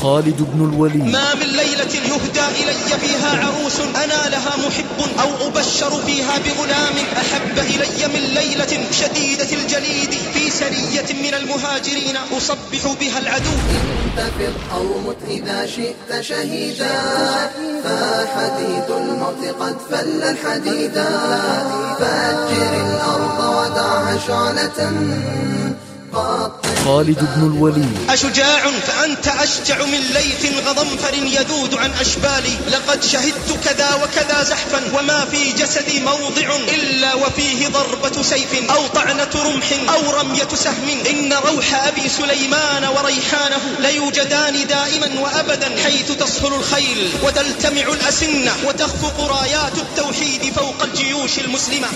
خالد بن الوليد. ما من ليلة يهدى إلي فيها عروس أنا لها محب أو أبشر فيها بغلام أحب إلي من ليلة شديدة الجليد في سرية من المهاجرين أصبح بها العدو. انتفض أو مت إذا شئت شهيدا، فحديد الموت قد فل الحديدا. فأجر الأرض ودعها شعلة. خالد بن الوليد. أشجاع فأنت أشجع من ليث غضنفر يذود عن أشبالي. لقد شهدت كذا وكذا زحفا وما في جسدي موضع إلا وفيه ضربة سيف أو طعنة رمح أو رمية سهم. إن روح أبي سليمان وريحانه ليوجدان دائما وأبدا حيث تصهل الخيل وتلتمع الأسنة وتخفق رايات التوحيد فوق الجيوش المسلمة.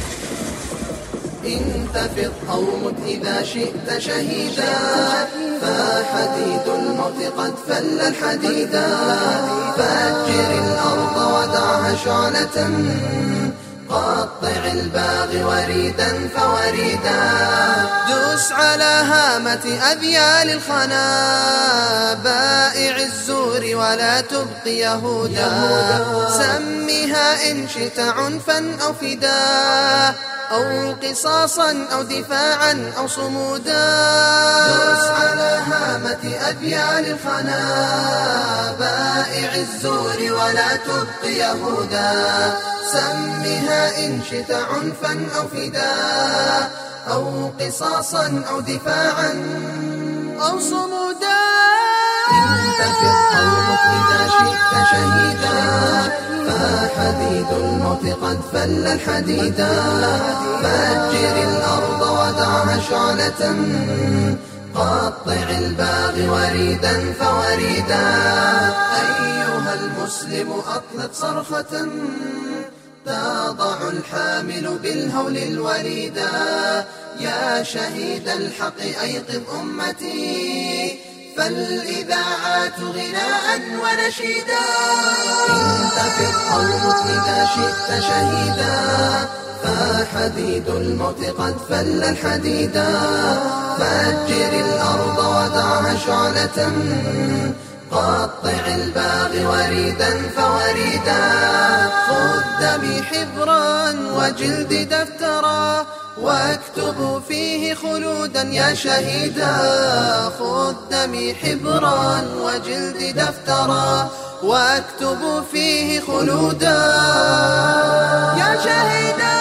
انتفض أو مت إذا شئت شهيدا، فحديد الموت قد فل الحديدا. فأجر الأرض ودعها شعلة. قطع الباغي وريدا فوريدا. دوس على هامة أذيال الخنا، بائع الزور ولا تبقي يهودا. سمها إن شئت عنفا أو فداء أو قصاصا أو دفاعا أو صمودا. دوس على هامة أذيال الخنا، بائع الزور ولا تبقي يهودا. سمها إن شئت عنفا أو فداء أو قصاصا أو دفاعا أو صمودا. انتفض أو مت إذا شئت شهيدا، فحديد الموت قد فل الحديدا. فأجر الأرض ودعها شعلة. قطع الباغي وريدا فوريدا. أيها المسلم أطلق صرخة تضع الحامل بالهول الوريدا. يا شهيد الحق أيقظ أمتي، فالإذاعات غناء ونشيدا. انتفض أو مت إذا شئت شهيدا، فحديد الموت قد فل الحديدا. فأجر الأرض ودعها شعلة. قطع الباغي وريدا فوريدا. خذ دمي حبرا وجلد دفترا، واكتبوا فيه خلودا يا شهيدا. خذ دمي حبرا وجلد دفترا، واكتبوا فيه خلودا يا شهيدا.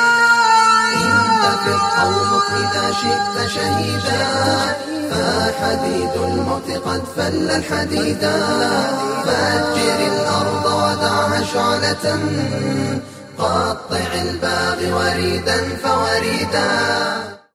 انتفض أو مت إذا شئت شهيدا، فحديد الموت قد فل الحديدا. فأجر الأرض ودعها شعلة. قطع الباغي وريدا فوريدا.